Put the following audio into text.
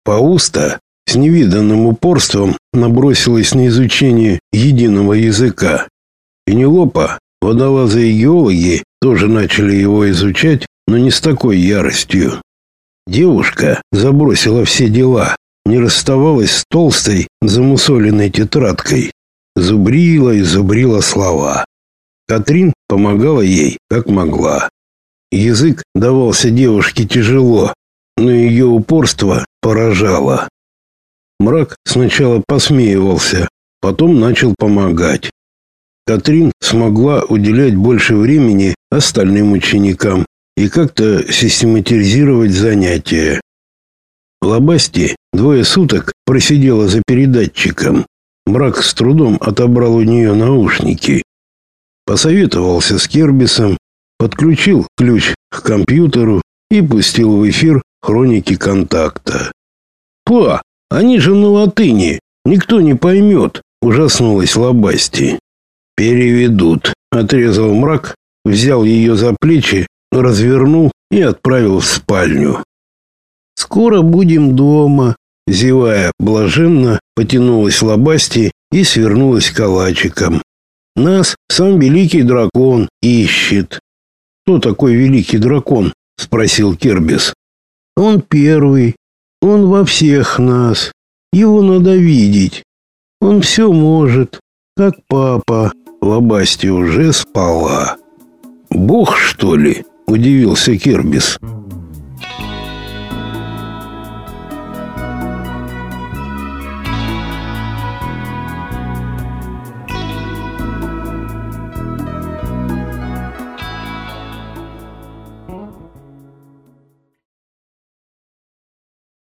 Фауста с невиданным упорством набросилась на изучение единого языка. Пенелопа, водолазы и геологи тоже начали его изучать, но не с такой яростью. Девушка забросила все дела, не расставалась с толстой, замусоленной тетрадкой. Зубрила и зубрила слова. Катрин помогала ей, как могла. Язык давался девушке тяжело, но ее упорство поражало. Мрак сначала посмеивался, потом начал помогать. Катрин смогла уделять больше времени остальным ученикам и как-то систематизировать занятия. Лабасти 2 суток просидела за передатчиком. Мрак с трудом отобрал у нее наушники. Посоветовался с Кербисом, подключил ключ к компьютеру и пустил в эфир хроники контакта. «Па, они же на латыни, никто не поймет», — ужаснулась Лабасти. «Переведут», — отрезал Мрак, взял ее за плечи, развернул и отправил в спальню. «Скоро будем дома», — зевая блаженно, потянулась Лабасти и свернулась калачиком. «Нас сам великий дракон ищет». «Кто такой великий дракон?» — спросил Кербис. «Он первый. Он во всех нас. Его надо видеть. Он все может, как папа». Лабасти уже спала. «Бог, что ли?» — удивился Кербис.